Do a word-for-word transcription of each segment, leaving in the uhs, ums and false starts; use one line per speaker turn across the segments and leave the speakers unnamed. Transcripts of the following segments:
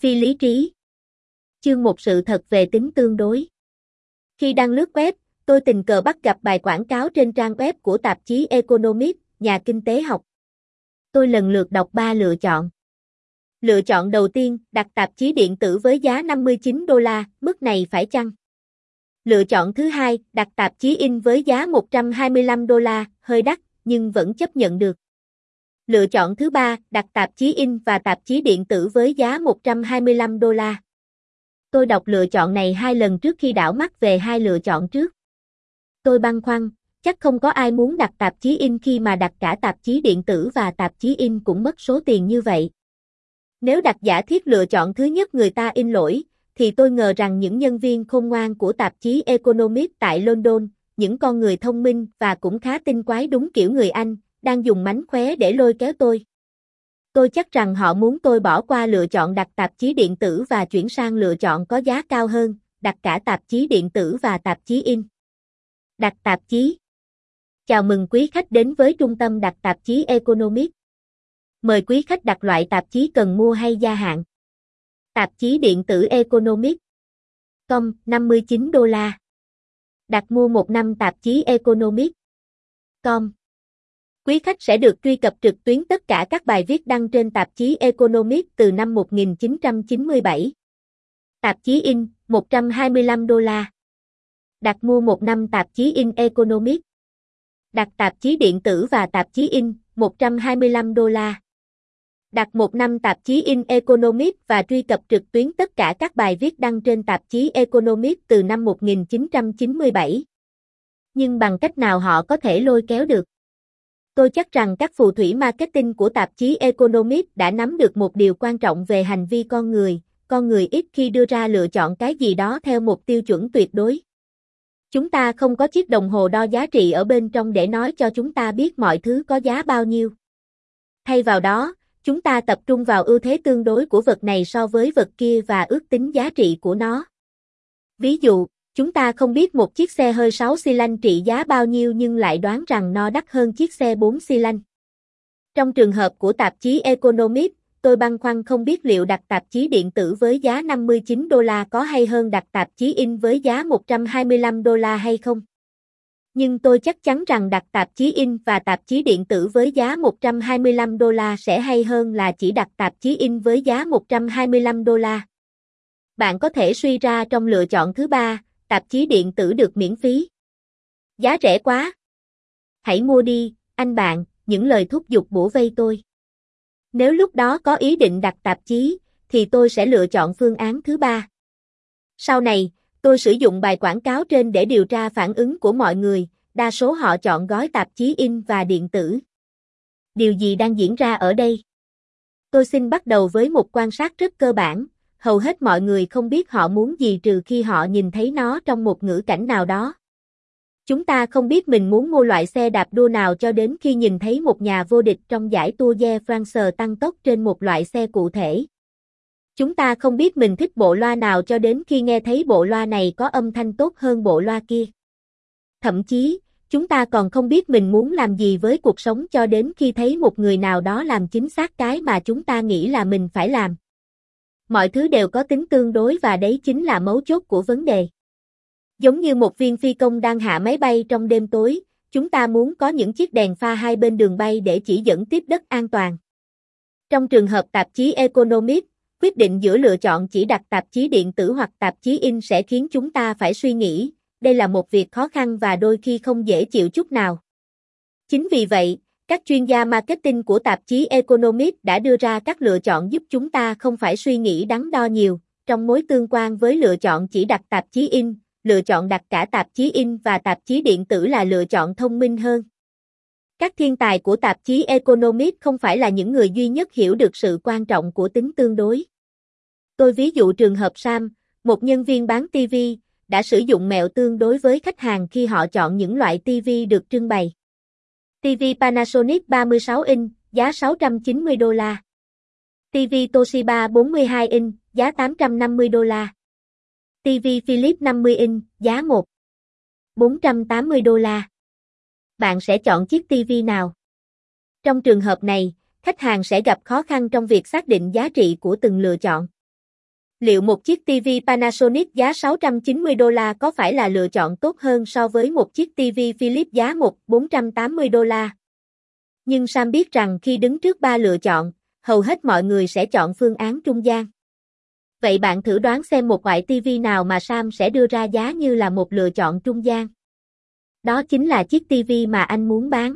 Phi lý trí. Chương một sự thật về tính tương đối. Khi đang lướt web, tôi tình cờ bắt gặp bài quảng cáo trên trang web của tạp chí Economist, nhà kinh tế học. Tôi lần lượt đọc ba lựa chọn. Lựa chọn đầu tiên, đặt tạp chí điện tử với giá năm mươi chín đô la, mức này phải chăng? Lựa chọn thứ hai, đặt tạp chí in với giá một trăm hai mươi lăm đô la, hơi đắt, nhưng vẫn chấp nhận được. Lựa chọn thứ ba, đặt tạp chí in và tạp chí điện tử với giá một trăm hai mươi lăm đô la. Tôi đọc lựa chọn này hai lần trước khi đảo mắt về hai lựa chọn trước. Tôi băn khoăn, chắc không có ai muốn đặt tạp chí in khi mà đặt cả tạp chí điện tử và tạp chí in cũng mất số tiền như vậy. Nếu đặt giả thiết lựa chọn thứ nhất người ta in lỗi, thì tôi ngờ rằng những nhân viên khôn ngoan của tạp chí Economist tại London, những con người thông minh và cũng khá tinh quái đúng kiểu người Anh, đang dùng mánh khóe để lôi kéo tôi. Tôi chắc rằng họ muốn tôi bỏ qua lựa chọn đặt tạp chí điện tử và chuyển sang lựa chọn có giá cao hơn, đặt cả tạp chí điện tử và tạp chí in. Đặt tạp chí. Chào mừng quý khách đến với trung tâm đặt tạp chí Economist. Mời quý khách đặt loại tạp chí cần mua hay gia hạn. Tạp chí điện tử Economist. Com, năm mươi chín đô la. Đặt mua một năm tạp chí Economist. Com. Quý khách sẽ được truy cập trực tuyến tất cả các bài viết đăng trên tạp chí Economist từ năm một nghìn chín trăm chín mươi bảy. Tạp chí in, một trăm hai mươi lăm đô la. Đặt mua một năm tạp chí in Economist. Đặt tạp chí điện tử và tạp chí in, một trăm hai mươi lăm đô la. Đặt một năm tạp chí in Economist và truy cập trực tuyến tất cả các bài viết đăng trên tạp chí Economist từ năm một nghìn chín trăm chín mươi bảy. Nhưng bằng cách nào họ có thể lôi kéo được? Tôi chắc rằng các phù thủy marketing của tạp chí Economist đã nắm được một điều quan trọng về hành vi con người, con người ít khi đưa ra lựa chọn cái gì đó theo một tiêu chuẩn tuyệt đối. Chúng ta không có chiếc đồng hồ đo giá trị ở bên trong để nói cho chúng ta biết mọi thứ có giá bao nhiêu. Thay vào đó, chúng ta tập trung vào ưu thế tương đối của vật này so với vật kia và ước tính giá trị của nó. Ví dụ, chúng ta không biết một chiếc xe hơi sáu xi lanh trị giá bao nhiêu nhưng lại đoán rằng nó đắt hơn chiếc xe bốn xi lanh. Trong trường hợp của tạp chí Economist, tôi băn khoăn không biết liệu đặt tạp chí điện tử với giá năm mươi chín đô la có hay hơn đặt tạp chí in với giá một trăm hai mươi lăm đô la hay không. Nhưng tôi chắc chắn rằng đặt tạp chí in và tạp chí điện tử với giá một trăm hai mươi lăm đô la sẽ hay hơn là chỉ đặt tạp chí in với giá một trăm hai mươi lăm đô la. Bạn có thể suy ra trong lựa chọn thứ ba, tạp chí điện tử được miễn phí. Giá rẻ quá. Hãy mua đi, anh bạn, những lời thúc giục bủa vây tôi. Nếu lúc đó có ý định đặt tạp chí, thì tôi sẽ lựa chọn phương án thứ ba. Sau này, tôi sử dụng bài quảng cáo trên để điều tra phản ứng của mọi người, đa số họ chọn gói tạp chí in và điện tử. Điều gì đang diễn ra ở đây? Tôi xin bắt đầu với một quan sát rất cơ bản, hầu hết mọi người không biết họ muốn gì trừ khi họ nhìn thấy nó trong một ngữ cảnh nào đó. Chúng ta không biết mình muốn mua loại xe đạp đua nào cho đến khi nhìn thấy một nhà vô địch trong giải Tour de France tăng tốc trên một loại xe cụ thể. Chúng ta không biết mình thích bộ loa nào cho đến khi nghe thấy bộ loa này có âm thanh tốt hơn bộ loa kia. Thậm chí, chúng ta còn không biết mình muốn làm gì với cuộc sống cho đến khi thấy một người nào đó làm chính xác cái mà chúng ta nghĩ là mình phải làm. Mọi thứ đều có tính tương đối và đấy chính là mấu chốt của vấn đề. Giống như một viên phi công đang hạ máy bay trong đêm tối, chúng ta muốn có những chiếc đèn pha hai bên đường bay để chỉ dẫn tiếp đất an toàn. Trong trường hợp tạp chí Economist, quyết định giữa lựa chọn chỉ đặt tạp chí điện tử hoặc tạp chí in sẽ khiến chúng ta phải suy nghĩ, đây là một việc khó khăn và đôi khi không dễ chịu chút nào. Chính vì vậy, các chuyên gia marketing của tạp chí Economist đã đưa ra các lựa chọn giúp chúng ta không phải suy nghĩ đắn đo nhiều, trong mối tương quan với lựa chọn chỉ đặt tạp chí in, lựa chọn đặt cả tạp chí in và tạp chí điện tử là lựa chọn thông minh hơn. Các thiên tài của tạp chí Economist không phải là những người duy nhất hiểu được sự quan trọng của tính tương đối. Tôi ví dụ trường hợp Sam, một nhân viên bán ti vi, đã sử dụng mẹo tương đối với khách hàng khi họ chọn những loại ti vi được trưng bày. ti vi Panasonic ba mươi sáu inch, giá sáu trăm chín mươi đô la. ti vi Toshiba bốn mươi hai inch, giá tám trăm năm mươi đô la. ti vi Philips năm mươi inch, giá một nghìn bốn trăm tám mươi đô la. Bạn sẽ chọn chiếc ti vi nào? Trong trường hợp này, khách hàng sẽ gặp khó khăn trong việc xác định giá trị của từng lựa chọn. Liệu một chiếc ti vi Panasonic giá sáu trăm chín mươi đô la có phải là lựa chọn tốt hơn so với một chiếc ti vi Philips giá một nghìn bốn trăm tám mươi đô la? Nhưng Sam biết rằng khi đứng trước ba lựa chọn, hầu hết mọi người sẽ chọn phương án trung gian. Vậy bạn thử đoán xem một loại ti vi nào mà Sam sẽ đưa ra giá như là một lựa chọn trung gian. Đó chính là chiếc ti vi mà anh muốn bán.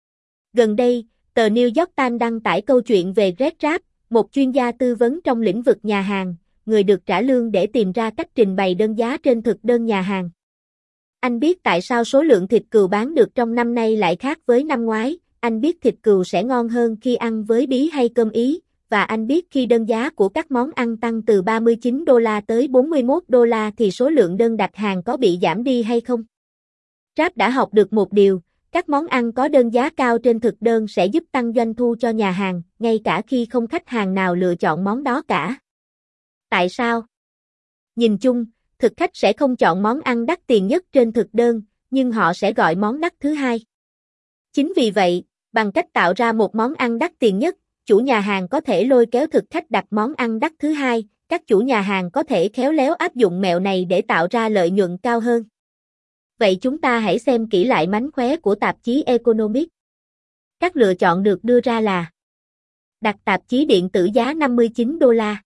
Gần đây, tờ New York Times đăng tải câu chuyện về Greg Rapp, một chuyên gia tư vấn trong lĩnh vực nhà hàng, người được trả lương để tìm ra cách trình bày đơn giá trên thực đơn nhà hàng. Anh biết tại sao số lượng thịt cừu bán được trong năm nay lại khác với năm ngoái, anh biết thịt cừu sẽ ngon hơn khi ăn với bí hay cơm Ý, và anh biết khi đơn giá của các món ăn tăng từ ba mươi chín đô la tới bốn mươi mốt đô la thì số lượng đơn đặt hàng có bị giảm đi hay không. Rapp đã học được một điều, các món ăn có đơn giá cao trên thực đơn sẽ giúp tăng doanh thu cho nhà hàng, ngay cả khi không khách hàng nào lựa chọn món đó cả. Tại sao? Nhìn chung, thực khách sẽ không chọn món ăn đắt tiền nhất trên thực đơn, nhưng họ sẽ gọi món đắt thứ hai. Chính vì vậy, bằng cách tạo ra một món ăn đắt tiền nhất, chủ nhà hàng có thể lôi kéo thực khách đặt món ăn đắt thứ hai, các chủ nhà hàng có thể khéo léo áp dụng mẹo này để tạo ra lợi nhuận cao hơn. Vậy chúng ta hãy xem kỹ lại mánh khóe của tạp chí Economics. Các lựa chọn được đưa ra là: đặt tạp chí điện tử giá năm mươi chín đô la,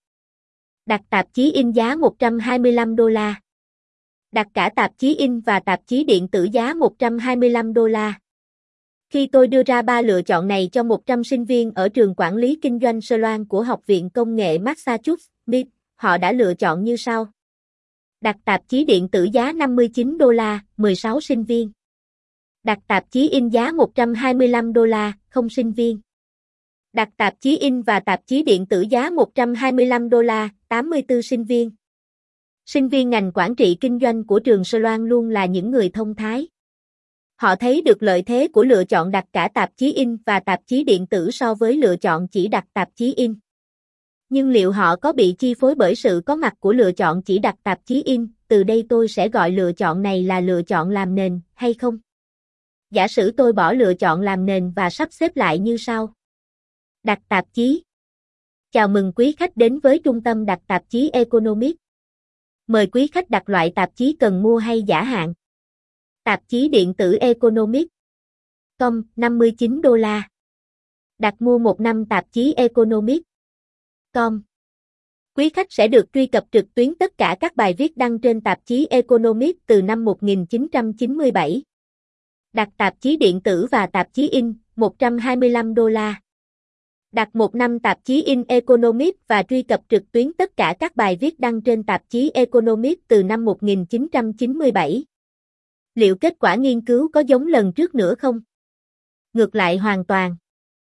đặt tạp chí in giá một trăm hai mươi lăm đô la, đặt cả tạp chí in và tạp chí điện tử giá một trăm hai mươi lăm đô la. Khi tôi đưa ra ba lựa chọn này cho một trăm sinh viên ở trường quản lý kinh doanh Sloan của Học viện Công nghệ Massachusetts, họ đã lựa chọn như sau. Đặt tạp chí điện tử giá năm mươi chín đô la, mười sáu sinh viên. Đặt tạp chí in giá một trăm hai mươi lăm đô la, không sinh viên. Đặt tạp chí in và tạp chí điện tử giá một trăm hai mươi lăm đô la, tám mươi tư sinh viên. Sinh viên ngành quản trị kinh doanh của trường Sloan luôn là những người thông thái. Họ thấy được lợi thế của lựa chọn đặt cả tạp chí in và tạp chí điện tử so với lựa chọn chỉ đặt tạp chí in. Nhưng liệu họ có bị chi phối bởi sự có mặt của lựa chọn chỉ đặt tạp chí in, từ đây tôi sẽ gọi lựa chọn này là lựa chọn làm nền, hay không? Giả sử tôi bỏ lựa chọn làm nền và sắp xếp lại như sau. Đặt tạp chí. Chào mừng quý khách đến với trung tâm đặt tạp chí Economics. Mời quý khách đặt loại tạp chí cần mua hay giả hạn. Tạp chí điện tử Economics. Com, năm mươi chín đô la. Đặt mua một năm tạp chí Economics. Com. Quý khách sẽ được truy cập trực tuyến tất cả các bài viết đăng trên tạp chí Economics từ năm một nghìn chín trăm chín mươi bảy. Đặt tạp chí điện tử và tạp chí in, một trăm hai mươi lăm đô la. Đặt một năm tạp chí in Economics và truy cập trực tuyến tất cả các bài viết đăng trên tạp chí Economics từ năm một nghìn chín trăm chín mươi bảy. Liệu kết quả nghiên cứu có giống lần trước nữa không? Ngược lại hoàn toàn.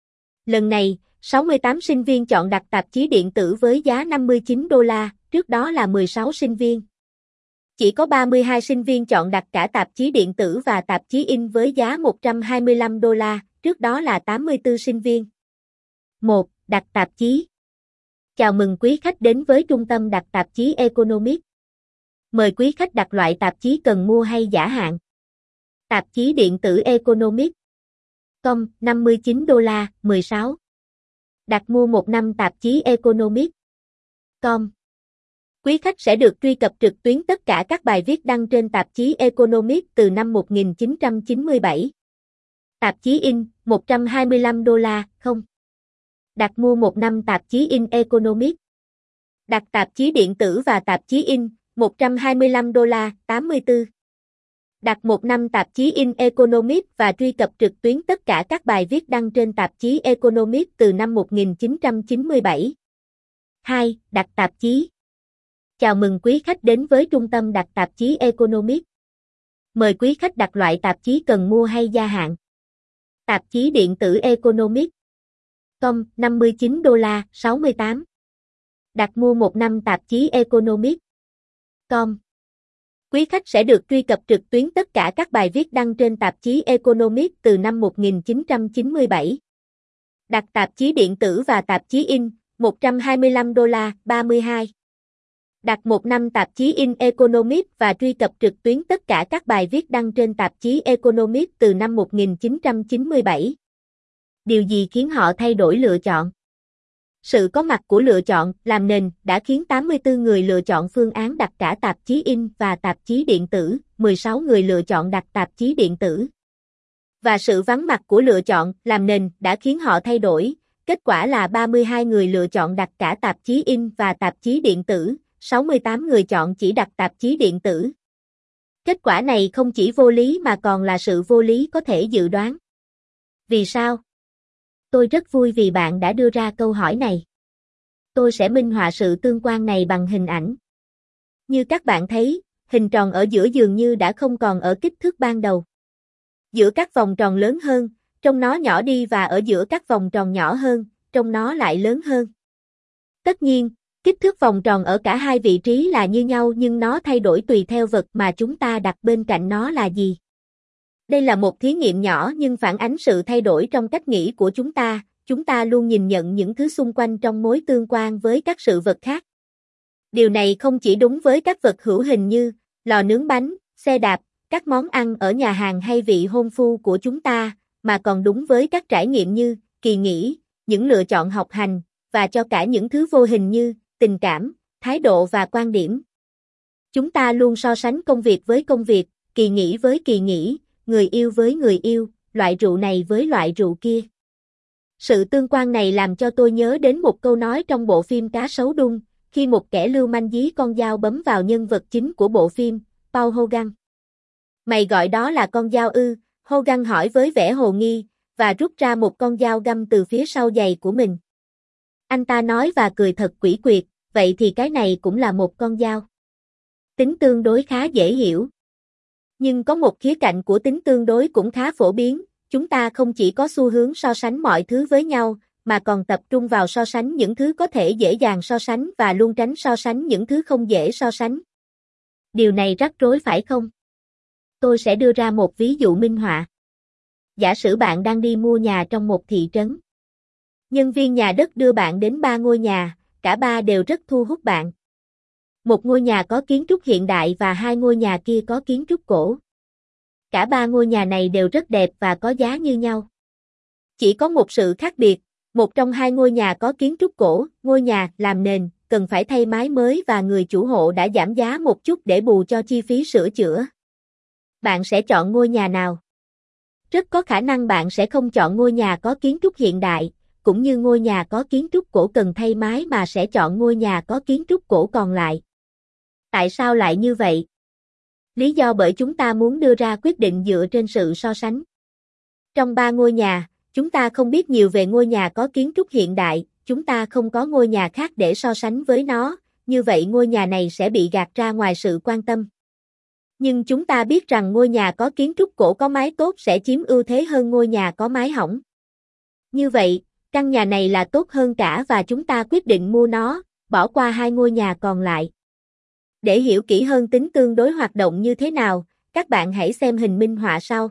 Lần này, sáu mươi tám sinh viên chọn đặt tạp chí điện tử với giá năm mươi chín đô la, trước đó là mười sáu sinh viên. Chỉ có ba mươi hai sinh viên chọn đặt cả tạp chí điện tử và tạp chí in với giá một trăm hai mươi lăm đô la, trước đó là tám mươi tư sinh viên. một. Đặt tạp chí. Chào mừng quý khách đến với trung tâm đặt tạp chí Economics. Mời quý khách đặt loại tạp chí cần mua hay giả hạn. Tạp chí điện tử Economics. Com, năm mươi chín đô la, mười sáu. Đặt mua một năm tạp chí Economics. Com. Quý khách sẽ được truy cập trực tuyến tất cả các bài viết đăng trên tạp chí Economics từ năm một nghìn chín trăm chín mươi bảy. Tạp chí in, một trăm hai mươi lăm đô la, không. Đặt mua một năm tạp chí in Economics. Đặt tạp chí điện tử và tạp chí in, một trăm hai mươi lăm đô la, tám mươi tư. Đặt một năm tạp chí in Economics và truy cập trực tuyến tất cả các bài viết đăng trên tạp chí Economics từ năm một nghìn chín trăm chín mươi bảy. hai. Đặt tạp chí. Chào mừng quý khách đến với trung tâm đặt tạp chí Economics. Mời quý khách đặt loại tạp chí cần mua hay gia hạn. Tạp chí điện tử Economics. Com, năm mươi chín đô la, sáu mươi tám. Đặt mua một năm tạp chí Economics. Com. Quý khách sẽ được truy cập trực tuyến tất cả các bài viết đăng trên tạp chí Economics từ năm một nghìn chín trăm chín mươi bảy. Đặt tạp chí điện tử và tạp chí in, một trăm hai mươi lăm đô la, ba mươi hai. Đặt một năm tạp chí in Economics và truy cập trực tuyến tất cả các bài viết đăng trên tạp chí Economics từ năm một nghìn chín trăm chín mươi bảy. Điều gì khiến họ thay đổi lựa chọn? Sự có mặt của lựa chọn làm nền đã khiến tám mươi tư người lựa chọn phương án đặt cả tạp chí in và tạp chí điện tử, mười sáu người lựa chọn đặt tạp chí điện tử. Và sự vắng mặt của lựa chọn làm nền đã khiến họ thay đổi, kết quả là ba mươi hai người lựa chọn đặt cả tạp chí in và tạp chí điện tử, sáu mươi tám người chọn chỉ đặt tạp chí điện tử. Kết quả này không chỉ vô lý mà còn là sự vô lý có thể dự đoán. Vì sao? Tôi rất vui vì bạn đã đưa ra câu hỏi này. Tôi sẽ minh họa sự tương quan này bằng hình ảnh. Như các bạn thấy, hình tròn ở giữa dường như đã không còn ở kích thước ban đầu. Giữa các vòng tròn lớn hơn, trông nó nhỏ đi và ở giữa các vòng tròn nhỏ hơn, trông nó lại lớn hơn. Tất nhiên, kích thước vòng tròn ở cả hai vị trí là như nhau nhưng nó thay đổi tùy theo vật mà chúng ta đặt bên cạnh nó là gì. Đây là một thí nghiệm nhỏ nhưng phản ánh sự thay đổi trong cách nghĩ của chúng ta, chúng ta luôn nhìn nhận những thứ xung quanh trong mối tương quan với các sự vật khác. Điều này không chỉ đúng với các vật hữu hình như lò nướng bánh, xe đạp, các món ăn ở nhà hàng hay vị hôn phu của chúng ta, mà còn đúng với các trải nghiệm như kỳ nghỉ, những lựa chọn học hành, và cho cả những thứ vô hình như tình cảm, thái độ và quan điểm. Chúng ta luôn so sánh công việc với công việc, kỳ nghỉ với kỳ nghỉ, người yêu với người yêu, loại rượu này với loại rượu kia. Sự tương quan này làm cho tôi nhớ đến một câu nói trong bộ phim Cá sấu đung, khi một kẻ lưu manh dí con dao bấm vào nhân vật chính của bộ phim, Paul Hogan. Mày gọi đó là con dao ư? Hogan hỏi với vẻ hồ nghi, và rút ra một con dao găm từ phía sau giày của mình. Anh ta nói và cười thật quỷ quyệt, vậy thì cái này cũng là một con dao. Tính tương đối khá dễ hiểu. Nhưng có một khía cạnh của tính tương đối cũng khá phổ biến, chúng ta không chỉ có xu hướng so sánh mọi thứ với nhau, mà còn tập trung vào so sánh những thứ có thể dễ dàng so sánh và luôn tránh so sánh những thứ không dễ so sánh. Điều này rắc rối phải không? Tôi sẽ đưa ra một ví dụ minh họa. Giả sử bạn đang đi mua nhà trong một thị trấn. Nhân viên nhà đất đưa bạn đến ba ngôi nhà, cả ba đều rất thu hút bạn. Một ngôi nhà có kiến trúc hiện đại và hai ngôi nhà kia có kiến trúc cổ. Cả ba ngôi nhà này đều rất đẹp và có giá như nhau. Chỉ có một sự khác biệt, một trong hai ngôi nhà có kiến trúc cổ, ngôi nhà làm nền, cần phải thay mái mới và người chủ hộ đã giảm giá một chút để bù cho chi phí sửa chữa. Bạn sẽ chọn ngôi nhà nào? Rất có khả năng bạn sẽ không chọn ngôi nhà có kiến trúc hiện đại, cũng như ngôi nhà có kiến trúc cổ cần thay mái mà sẽ chọn ngôi nhà có kiến trúc cổ còn lại. Tại sao lại như vậy? Lý do bởi chúng ta muốn đưa ra quyết định dựa trên sự so sánh. Trong ba ngôi nhà, chúng ta không biết nhiều về ngôi nhà có kiến trúc hiện đại, chúng ta không có ngôi nhà khác để so sánh với nó, như vậy ngôi nhà này sẽ bị gạt ra ngoài sự quan tâm. Nhưng chúng ta biết rằng ngôi nhà có kiến trúc cổ có mái tốt sẽ chiếm ưu thế hơn ngôi nhà có mái hỏng. Như vậy, căn nhà này là tốt hơn cả và chúng ta quyết định mua nó, bỏ qua hai ngôi nhà còn lại. Để hiểu kỹ hơn tính tương đối hoạt động như thế nào, các bạn hãy xem hình minh họa sau.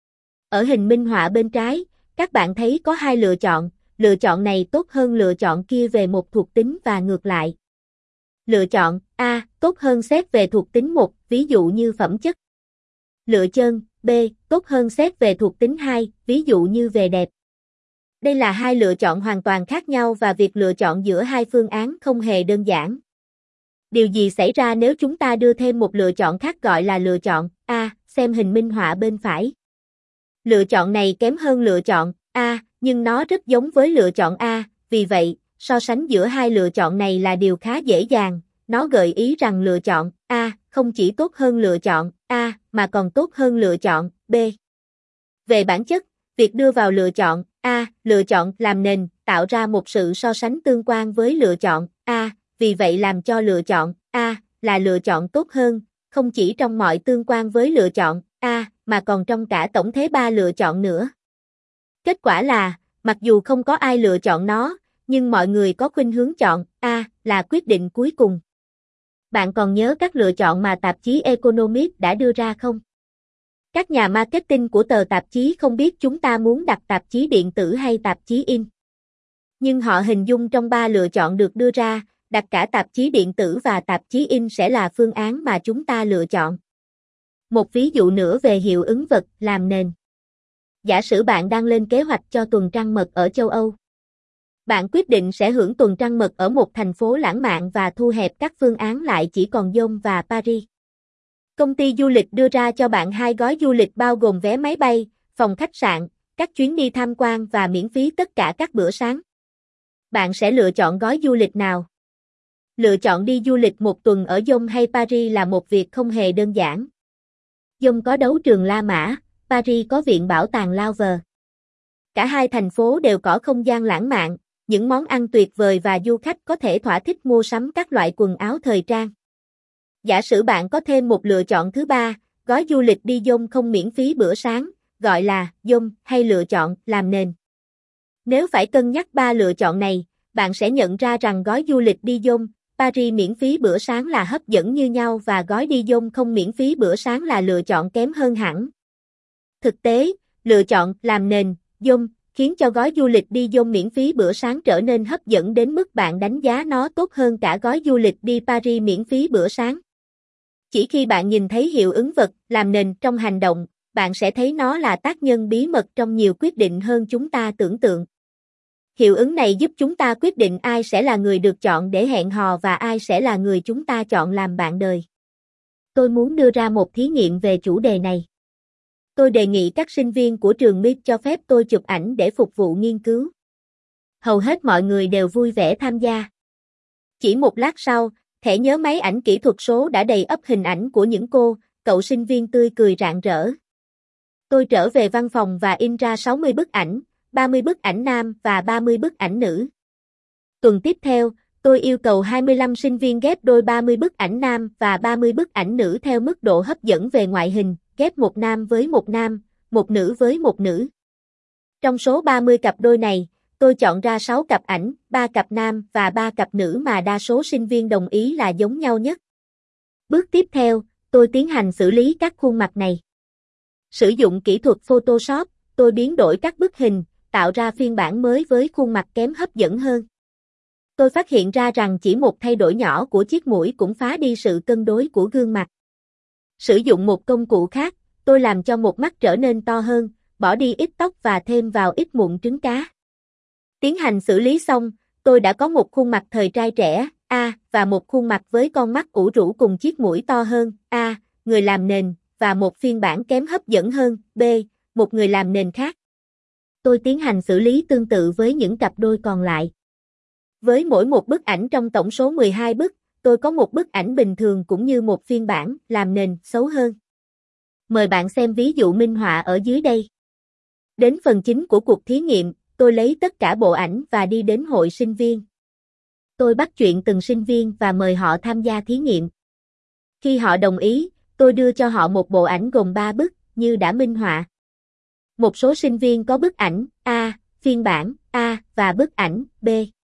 Ở hình minh họa bên trái, các bạn thấy có hai lựa chọn, lựa chọn này tốt hơn lựa chọn kia về một thuộc tính và ngược lại. Lựa chọn A tốt hơn xét về thuộc tính một, ví dụ như phẩm chất. Lựa chọn B tốt hơn xét về thuộc tính hai, ví dụ như về đẹp. Đây là hai lựa chọn hoàn toàn khác nhau và việc lựa chọn giữa hai phương án không hề đơn giản. Điều gì xảy ra nếu chúng ta đưa thêm một lựa chọn khác gọi là lựa chọn A, xem hình minh họa bên phải. Lựa chọn này kém hơn lựa chọn A, nhưng nó rất giống với lựa chọn A, vì vậy, so sánh giữa hai lựa chọn này là điều khá dễ dàng, nó gợi ý rằng lựa chọn A không chỉ tốt hơn lựa chọn A mà còn tốt hơn lựa chọn B. Về bản chất, việc đưa vào lựa chọn A, lựa chọn làm nền, tạo ra một sự so sánh tương quan với lựa chọn A, vì vậy làm cho lựa chọn A là lựa chọn tốt hơn, không chỉ trong mọi tương quan với lựa chọn A, mà còn trong cả tổng thế ba lựa chọn nữa. Kết quả là, mặc dù không có ai lựa chọn nó, nhưng mọi người có khuynh hướng chọn A là quyết định cuối cùng. Bạn còn nhớ các lựa chọn mà tạp chí Economist đã đưa ra không? Các nhà marketing của tờ tạp chí không biết chúng ta muốn đặt tạp chí điện tử hay tạp chí in. Nhưng họ hình dung trong ba lựa chọn được đưa ra, đặt cả tạp chí điện tử và tạp chí in sẽ là phương án mà chúng ta lựa chọn. Một ví dụ nữa về hiệu ứng vật làm nền. Giả sử bạn đang lên kế hoạch cho tuần trăng mật ở châu Âu. Bạn quyết định sẽ hưởng tuần trăng mật ở một thành phố lãng mạn và thu hẹp các phương án lại chỉ còn Dome và Paris. Công ty du lịch đưa ra cho bạn hai gói du lịch bao gồm vé máy bay, phòng khách sạn, các chuyến đi tham quan và miễn phí tất cả các bữa sáng. Bạn sẽ lựa chọn gói du lịch nào? Lựa chọn đi du lịch một tuần ở Dome hay Paris là một việc không hề đơn giản. Dome có đấu trường La Mã, Paris có viện bảo tàng Louvre. Cả hai thành phố đều có không gian lãng mạn, những món ăn tuyệt vời và du khách có thể thỏa thích mua sắm các loại quần áo thời trang. Giả sử bạn có thêm một lựa chọn thứ ba, gói du lịch đi Dome không miễn phí bữa sáng, gọi là Dome hay lựa chọn làm nền. Nếu phải cân nhắc ba lựa chọn này, bạn sẽ nhận ra rằng gói du lịch đi Dome, Paris miễn phí bữa sáng là hấp dẫn như nhau và gói đi Dome không miễn phí bữa sáng là lựa chọn kém hơn hẳn. Thực tế, lựa chọn làm nền, Dome, khiến cho gói du lịch đi Dome miễn phí bữa sáng trở nên hấp dẫn đến mức bạn đánh giá nó tốt hơn cả gói du lịch đi Paris miễn phí bữa sáng. Chỉ khi bạn nhìn thấy hiệu ứng vật làm nền trong hành động, bạn sẽ thấy nó là tác nhân bí mật trong nhiều quyết định hơn chúng ta tưởng tượng. Hiệu ứng này giúp chúng ta quyết định ai sẽ là người được chọn để hẹn hò và ai sẽ là người chúng ta chọn làm bạn đời. Tôi muốn đưa ra một thí nghiệm về chủ đề này. Tôi đề nghị các sinh viên của trường em i tê cho phép tôi chụp ảnh để phục vụ nghiên cứu. Hầu hết mọi người đều vui vẻ tham gia. Chỉ một lát sau, thẻ nhớ máy ảnh kỹ thuật số đã đầy ắp hình ảnh của những cô, cậu sinh viên tươi cười rạng rỡ. Tôi trở về văn phòng và in ra sáu mươi bức ảnh, ba mươi bức ảnh nam và ba mươi bức ảnh nữ. Tuần tiếp theo, tôi yêu cầu hai mươi lăm sinh viên ghép đôi ba mươi bức ảnh nam và ba mươi bức ảnh nữ theo mức độ hấp dẫn về ngoại hình, ghép một nam với một nam, một nữ với một nữ. Trong số ba mươi cặp đôi này, tôi chọn ra sáu cặp ảnh, ba cặp nam và ba cặp nữ mà đa số sinh viên đồng ý là giống nhau nhất. Bước tiếp theo, tôi tiến hành xử lý các khuôn mặt này. Sử dụng kỹ thuật Photoshop, tôi biến đổi các bức hình, tạo ra phiên bản mới với khuôn mặt kém hấp dẫn hơn. Tôi phát hiện ra rằng chỉ một thay đổi nhỏ của chiếc mũi cũng phá đi sự cân đối của gương mặt. Sử dụng một công cụ khác, tôi làm cho một mắt trở nên to hơn, bỏ đi ít tóc và thêm vào ít mụn trứng cá. Tiến hành xử lý xong, tôi đã có một khuôn mặt thời trai trẻ, A, và một khuôn mặt với con mắt ủ rũ cùng chiếc mũi to hơn, A, người làm nền, và một phiên bản kém hấp dẫn hơn, B, một người làm nền khác. Tôi tiến hành xử lý tương tự với những cặp đôi còn lại. Với mỗi một bức ảnh trong tổng số mười hai bức, tôi có một bức ảnh bình thường cũng như một phiên bản làm nền xấu hơn. Mời bạn xem ví dụ minh họa ở dưới đây. Đến phần chính của cuộc thí nghiệm, tôi lấy tất cả bộ ảnh và đi đến hội sinh viên. Tôi bắt chuyện từng sinh viên và mời họ tham gia thí nghiệm. Khi họ đồng ý, tôi đưa cho họ một bộ ảnh gồm ba bức, như đã minh họa. Một số sinh viên có bức ảnh A, phiên bản A và bức ảnh B.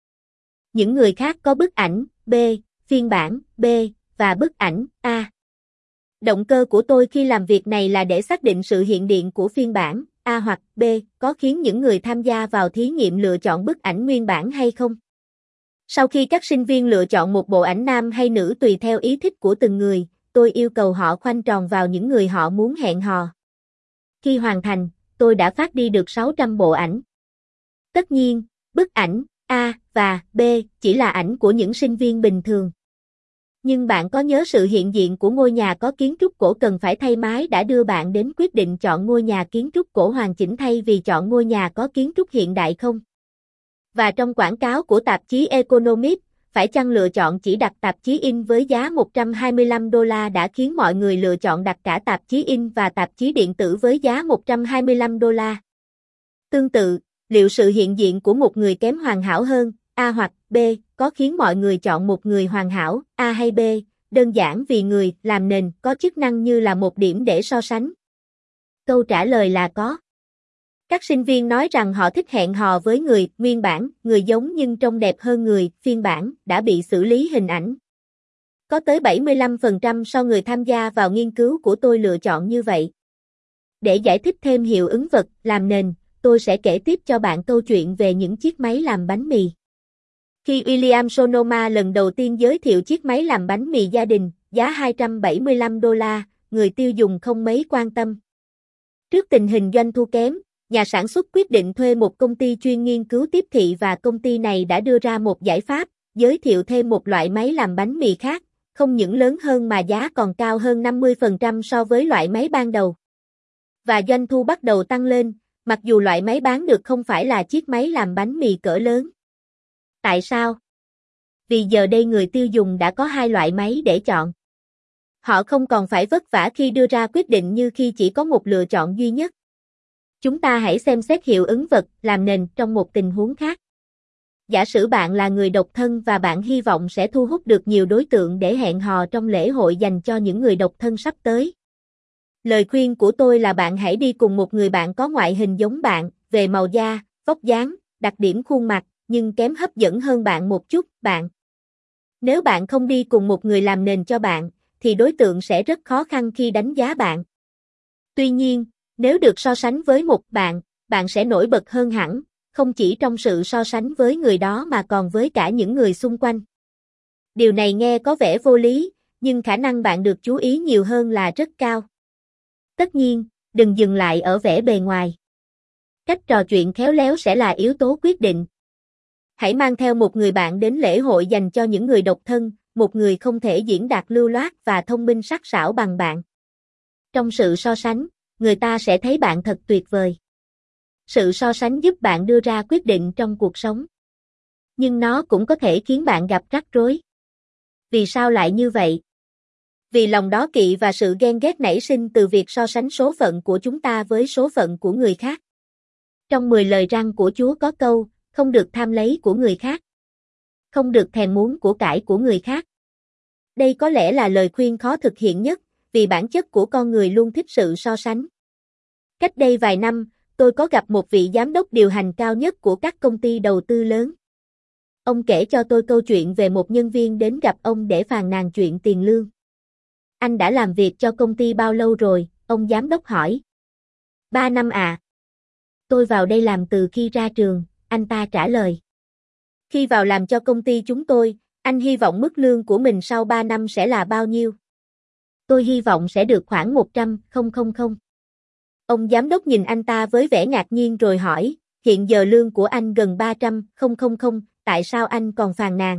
Những người khác có bức ảnh B, phiên bản B và bức ảnh A. Động cơ của tôi khi làm việc này là để xác định sự hiện diện của phiên bản A hoặc B có khiến những người tham gia vào thí nghiệm lựa chọn bức ảnh nguyên bản hay không. Sau khi các sinh viên lựa chọn một bộ ảnh nam hay nữ tùy theo ý thích của từng người, tôi yêu cầu họ khoanh tròn vào những người họ muốn hẹn hò. Khi hoàn thành, tôi đã phát đi được sáu trăm bộ ảnh. Tất nhiên, bức ảnh A và B chỉ là ảnh của những sinh viên bình thường. Nhưng bạn có nhớ sự hiện diện của ngôi nhà có kiến trúc cổ cần phải thay mái đã đưa bạn đến quyết định chọn ngôi nhà kiến trúc cổ hoàn chỉnh thay vì chọn ngôi nhà có kiến trúc hiện đại không? Và trong quảng cáo của tạp chí Economist, phải chăng lựa chọn chỉ đặt tạp chí in với giá một trăm hai mươi lăm đô la đã khiến mọi người lựa chọn đặt cả tạp chí in và tạp chí điện tử với giá một trăm hai mươi lăm đô la? Tương tự, liệu sự hiện diện của một người kém hoàn hảo hơn, A hoặc B, có khiến mọi người chọn một người hoàn hảo, A hay B, đơn giản vì người làm nền có chức năng như là một điểm để so sánh? Câu trả lời là có. Các sinh viên nói rằng họ thích hẹn hò với người nguyên bản, người giống nhưng trông đẹp hơn người phiên bản đã bị xử lý hình ảnh. Có tới bảy mươi lăm phần trăm số người tham gia vào nghiên cứu của tôi lựa chọn như vậy. Để giải thích thêm hiệu ứng vật làm nền, tôi sẽ kể tiếp cho bạn câu chuyện về những chiếc máy làm bánh mì. Khi William Sonoma lần đầu tiên giới thiệu chiếc máy làm bánh mì gia đình, giá hai trăm bảy mươi lăm đô la, người tiêu dùng không mấy quan tâm. Trước tình hình doanh thu kém, nhà sản xuất quyết định thuê một công ty chuyên nghiên cứu tiếp thị và công ty này đã đưa ra một giải pháp, giới thiệu thêm một loại máy làm bánh mì khác, không những lớn hơn mà giá còn cao hơn năm mươi phần trăm so với loại máy ban đầu. Và doanh thu bắt đầu tăng lên, mặc dù loại máy bán được không phải là chiếc máy làm bánh mì cỡ lớn. Tại sao? Vì giờ đây người tiêu dùng đã có hai loại máy để chọn. Họ không còn phải vất vả khi đưa ra quyết định như khi chỉ có một lựa chọn duy nhất. Chúng ta hãy xem xét hiệu ứng vật làm nền trong một tình huống khác. Giả sử bạn là người độc thân và bạn hy vọng sẽ thu hút được nhiều đối tượng để hẹn hò trong lễ hội dành cho những người độc thân sắp tới. Lời khuyên của tôi là bạn hãy đi cùng một người bạn có ngoại hình giống bạn, về màu da, vóc dáng, đặc điểm khuôn mặt, nhưng kém hấp dẫn hơn bạn một chút, bạn. Nếu bạn không đi cùng một người làm nền cho bạn, thì đối tượng sẽ rất khó khăn khi đánh giá bạn. Tuy nhiên, nếu được so sánh với một bạn, bạn sẽ nổi bật hơn hẳn, không chỉ trong sự so sánh với người đó mà còn với cả những người xung quanh. Điều này nghe có vẻ vô lý, nhưng khả năng bạn được chú ý nhiều hơn là rất cao. Tất nhiên, đừng dừng lại ở vẻ bề ngoài. Cách trò chuyện khéo léo sẽ là yếu tố quyết định. Hãy mang theo một người bạn đến lễ hội dành cho những người độc thân, một người không thể diễn đạt lưu loát và thông minh sắc sảo bằng bạn. Trong sự so sánh, người ta sẽ thấy bạn thật tuyệt vời. Sự so sánh giúp bạn đưa ra quyết định trong cuộc sống. Nhưng nó cũng có thể khiến bạn gặp rắc rối. Vì sao lại như vậy? Vì lòng đố kỵ và sự ghen ghét nảy sinh từ việc so sánh số phận của chúng ta với số phận của người khác. Trong mười lời răn của Chúa có câu, không được tham lấy của người khác. Không được thèm muốn của cải của người khác. Đây có lẽ là lời khuyên khó thực hiện nhất, vì bản chất của con người luôn thích sự so sánh. Cách đây vài năm, tôi có gặp một vị giám đốc điều hành cao nhất của các công ty đầu tư lớn. Ông kể cho tôi câu chuyện về một nhân viên đến gặp ông để phàn nàn chuyện tiền lương. Anh đã làm việc cho công ty bao lâu rồi? Ông giám đốc hỏi. Ba năm à. Tôi vào đây làm từ khi ra trường, anh ta trả lời. Khi vào làm cho công ty chúng tôi, anh hy vọng mức lương của mình sau ba năm sẽ là bao nhiêu? Tôi hy vọng sẽ được khoảng một trăm nghìn. Ông giám đốc nhìn anh ta với vẻ ngạc nhiên rồi hỏi, hiện giờ lương của anh gần ba trăm nghìn, tại sao anh còn phàn nàn?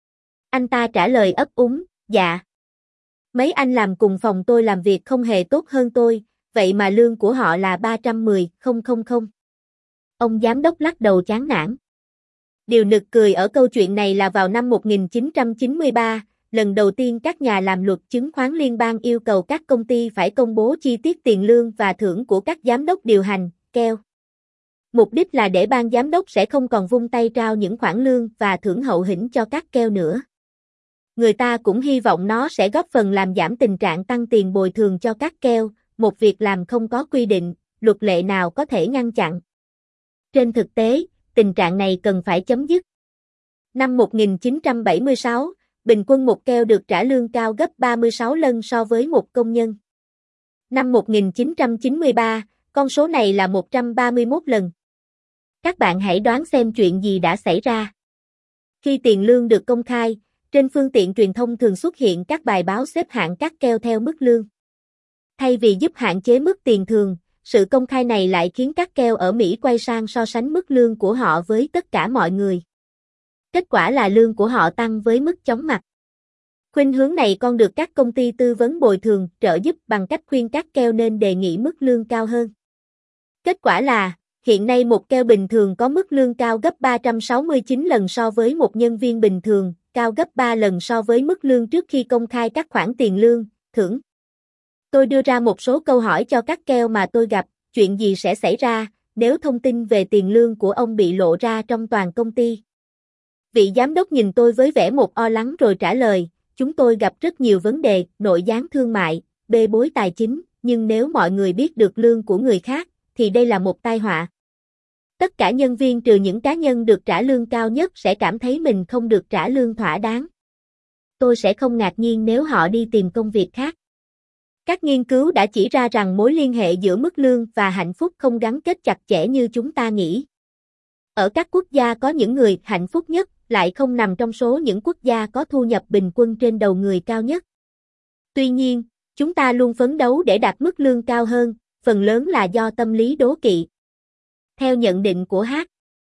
Anh ta trả lời ấp úng, dạ. Mấy anh làm cùng phòng tôi làm việc không hề tốt hơn tôi, vậy mà lương của họ là ba trăm mười nghìn. Ông giám đốc lắc đầu chán nản. Điều nực cười ở câu chuyện này là vào năm một nghìn chín trăm chín mươi ba, lần đầu tiên các nhà làm luật chứng khoán liên bang yêu cầu các công ty phải công bố chi tiết tiền lương và thưởng của các giám đốc điều hành, keo. Mục đích là để ban giám đốc sẽ không còn vung tay trao những khoản lương và thưởng hậu hĩnh cho các keo nữa. Người ta cũng hy vọng nó sẽ góp phần làm giảm tình trạng tăng tiền bồi thường cho các keo, một việc làm không có quy định, luật lệ nào có thể ngăn chặn. Trên thực tế, tình trạng này cần phải chấm dứt. Năm một nghìn chín trăm bảy mươi sáu, bình quân một keo được trả lương cao gấp ba mươi sáu lần so với một công nhân. Năm một nghìn chín trăm chín mươi ba, con số này là một trăm ba mươi mốt lần. Các bạn hãy đoán xem chuyện gì đã xảy ra. Khi tiền lương được công khai, trên phương tiện truyền thông thường xuất hiện các bài báo xếp hạng các keo theo mức lương. Thay vì giúp hạn chế mức tiền thường, sự công khai này lại khiến các keo ở Mỹ quay sang so sánh mức lương của họ với tất cả mọi người. Kết quả là lương của họ tăng với mức chóng mặt. Khuynh hướng này còn được các công ty tư vấn bồi thường trợ giúp bằng cách khuyên các keo nên đề nghị mức lương cao hơn. Kết quả là, hiện nay một keo bình thường có mức lương cao gấp ba trăm sáu mươi chín lần so với một nhân viên bình thường, cao gấp ba lần so với mức lương trước khi công khai các khoản tiền lương, thưởng. Tôi đưa ra một số câu hỏi cho các keo mà tôi gặp, chuyện gì sẽ xảy ra nếu thông tin về tiền lương của ông bị lộ ra trong toàn công ty? Vị giám đốc nhìn tôi với vẻ một o lắng rồi trả lời, chúng tôi gặp rất nhiều vấn đề, nội gián thương mại, bê bối tài chính, nhưng nếu mọi người biết được lương của người khác, thì đây là một tai họa. Tất cả nhân viên trừ những cá nhân được trả lương cao nhất sẽ cảm thấy mình không được trả lương thỏa đáng. Tôi sẽ không ngạc nhiên nếu họ đi tìm công việc khác. Các nghiên cứu đã chỉ ra rằng mối liên hệ giữa mức lương và hạnh phúc không gắn kết chặt chẽ như chúng ta nghĩ. Ở các quốc gia có những người hạnh phúc nhất, lại không nằm trong số những quốc gia có thu nhập bình quân trên đầu người cao nhất. Tuy nhiên, chúng ta luôn phấn đấu để đạt mức lương cao hơn, phần lớn là do tâm lý đố kỵ. Theo nhận định của H.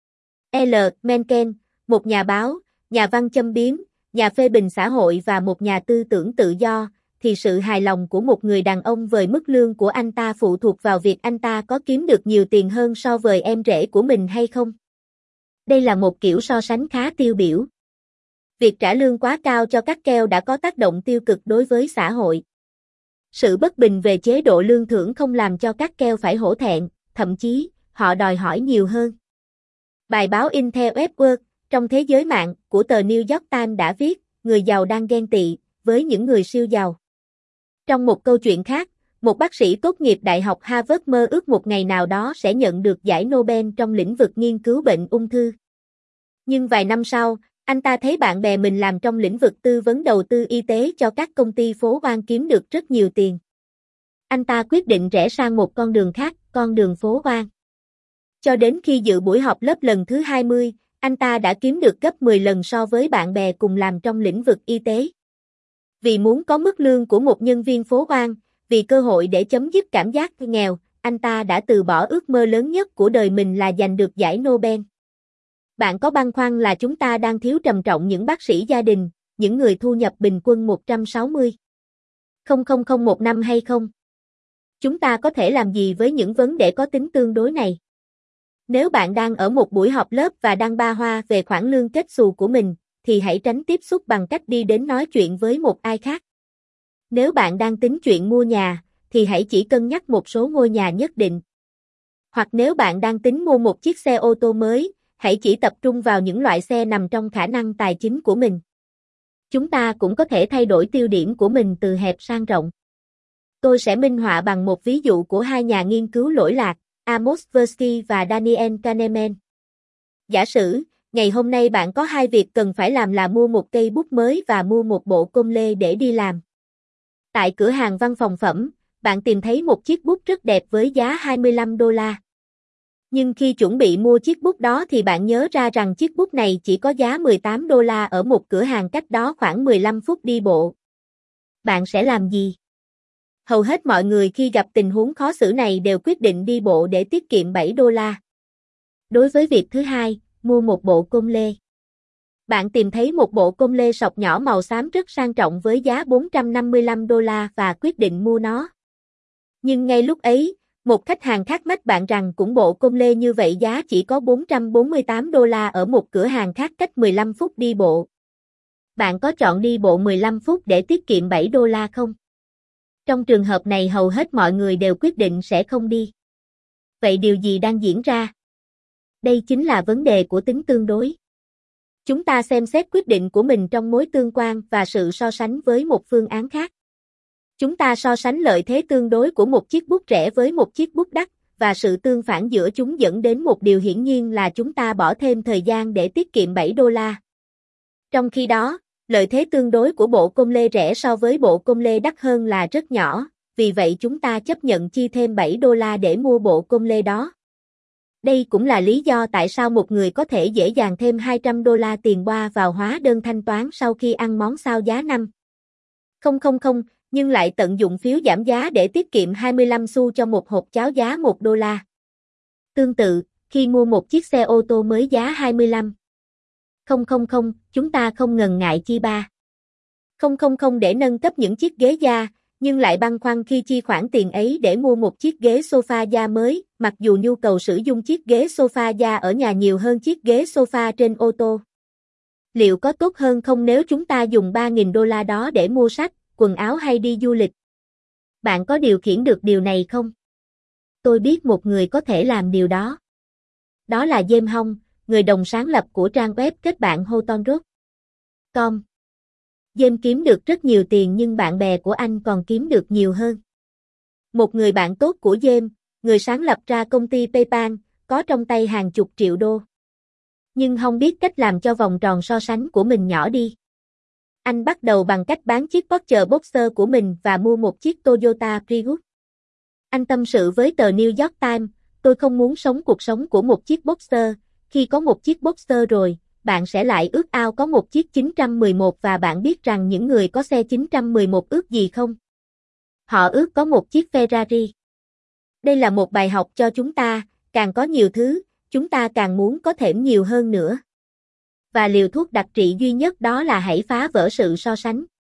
L. Mencken, một nhà báo, nhà văn châm biếm, nhà phê bình xã hội và một nhà tư tưởng tự do, thì sự hài lòng của một người đàn ông với mức lương của anh ta phụ thuộc vào việc anh ta có kiếm được nhiều tiền hơn so với em rể của mình hay không. Đây là một kiểu so sánh khá tiêu biểu. Việc trả lương quá cao cho các keo đã có tác động tiêu cực đối với xã hội. Sự bất bình về chế độ lương thưởng không làm cho các keo phải hổ thẹn, thậm chí, họ đòi hỏi nhiều hơn. Bài báo Intel Webwork, trong thế giới mạng, của tờ New York Times đã viết, người giàu đang ghen tị với những người siêu giàu. Trong một câu chuyện khác, một bác sĩ tốt nghiệp Đại học Harvard mơ ước một ngày nào đó sẽ nhận được giải Nobel trong lĩnh vực nghiên cứu bệnh ung thư. Nhưng vài năm sau, anh ta thấy bạn bè mình làm trong lĩnh vực tư vấn đầu tư y tế cho các công ty phố hoang kiếm được rất nhiều tiền. Anh ta quyết định rẽ sang một con đường khác, con đường phố hoang. Cho đến khi dự buổi họp lớp lần thứ hai mươi, anh ta đã kiếm được gấp mười lần so với bạn bè cùng làm trong lĩnh vực y tế. Vì muốn có mức lương của một nhân viên phố hoang, vì cơ hội để chấm dứt cảm giác nghèo, anh ta đã từ bỏ ước mơ lớn nhất của đời mình là giành được giải Nobel. Bạn có băn khoăn là chúng ta đang thiếu trầm trọng những bác sĩ gia đình, những người thu nhập bình quân một trăm sáu mươi nghìn một năm hay không? Chúng ta có thể làm gì với những vấn đề có tính tương đối này? Nếu bạn đang ở một buổi họp lớp và đang ba hoa về khoản lương kết xù của mình, thì hãy tránh tiếp xúc bằng cách đi đến nói chuyện với một ai khác. Nếu bạn đang tính chuyện mua nhà, thì hãy chỉ cân nhắc một số ngôi nhà nhất định. Hoặc nếu bạn đang tính mua một chiếc xe ô tô mới, hãy chỉ tập trung vào những loại xe nằm trong khả năng tài chính của mình. Chúng ta cũng có thể thay đổi tiêu điểm của mình từ hẹp sang rộng. Tôi sẽ minh họa bằng một ví dụ của hai nhà nghiên cứu lỗi lạc, Amos Tversky và Daniel Kahneman. Giả sử, ngày hôm nay bạn có hai việc cần phải làm là mua một cây bút mới và mua một bộ công lê để đi làm. Tại cửa hàng văn phòng phẩm, bạn tìm thấy một chiếc bút rất đẹp với giá hai mươi lăm đô la. Nhưng khi chuẩn bị mua chiếc bút đó thì bạn nhớ ra rằng chiếc bút này chỉ có giá mười tám đô la ở một cửa hàng cách đó khoảng mười lăm phút đi bộ. Bạn sẽ làm gì? Hầu hết mọi người khi gặp tình huống khó xử này đều quyết định đi bộ để tiết kiệm bảy đô la. Đối với việc thứ hai, mua một bộ công lê. Bạn tìm thấy một bộ công lê sọc nhỏ màu xám rất sang trọng với giá bốn trăm năm mươi lăm đô la và quyết định mua nó. Nhưng ngay lúc ấy, một khách hàng khác mách bạn rằng cũng bộ công lê như vậy giá chỉ có bốn trăm bốn mươi tám đô la ở một cửa hàng khác cách mười lăm phút đi bộ. Bạn có chọn đi bộ mười lăm phút để tiết kiệm bảy đô la không? Trong trường hợp này hầu hết mọi người đều quyết định sẽ không đi. Vậy điều gì đang diễn ra? Đây chính là vấn đề của tính tương đối. Chúng ta xem xét quyết định của mình trong mối tương quan và sự so sánh với một phương án khác. Chúng ta so sánh lợi thế tương đối của một chiếc bút rẻ với một chiếc bút đắt, và sự tương phản giữa chúng dẫn đến một điều hiển nhiên là chúng ta bỏ thêm thời gian để tiết kiệm bảy đô la. Trong khi đó, lợi thế tương đối của bộ công lê rẻ so với bộ công lê đắt hơn là rất nhỏ, vì vậy chúng ta chấp nhận chi thêm bảy đô la để mua bộ công lê đó. Đây cũng là lý do tại sao một người có thể dễ dàng thêm hai trăm đô la tiền boa vào hóa đơn thanh toán sau khi ăn món sao giá năm nghìn, nhưng lại tận dụng phiếu giảm giá để tiết kiệm hai mươi lăm xu cho một hộp cháo giá một đô la. Tương tự, khi mua một chiếc xe ô tô mới giá hai mươi lăm nghìn, chúng ta không ngần ngại chi ba nghìn để nâng cấp những chiếc ghế da, nhưng lại băn khoăn khi chi khoản tiền ấy để mua một chiếc ghế sofa da mới, mặc dù nhu cầu sử dụng chiếc ghế sofa da ở nhà nhiều hơn chiếc ghế sofa trên ô tô. Liệu có tốt hơn không nếu chúng ta dùng ba nghìn đô la đó để mua sách, quần áo hay đi du lịch? Bạn có điều khiển được điều này không? Tôi biết một người có thể làm điều đó. Đó là James Hong, người đồng sáng lập của trang web kết bạn Houghton Road chấm com. James kiếm được rất nhiều tiền nhưng bạn bè của anh còn kiếm được nhiều hơn. Một người bạn tốt của James, người sáng lập ra công ty PayPal, có trong tay hàng chục triệu đô. Nhưng không biết cách làm cho vòng tròn so sánh của mình nhỏ đi. Anh bắt đầu bằng cách bán chiếc Porsche Boxster của mình và mua một chiếc Toyota Prius. Anh tâm sự với tờ New York Times, tôi không muốn sống cuộc sống của một chiếc Boxster, khi có một chiếc Boxster rồi, bạn sẽ lại ước ao có một chiếc chín trăm mười một và bạn biết rằng những người có xe chín trăm mười một ước gì không? Họ ước có một chiếc Ferrari. Đây là một bài học cho chúng ta, Càng có nhiều thứ, chúng ta càng muốn có thêm nhiều hơn nữa. Và liều thuốc đặc trị duy nhất đó là hãy phá vỡ sự so sánh.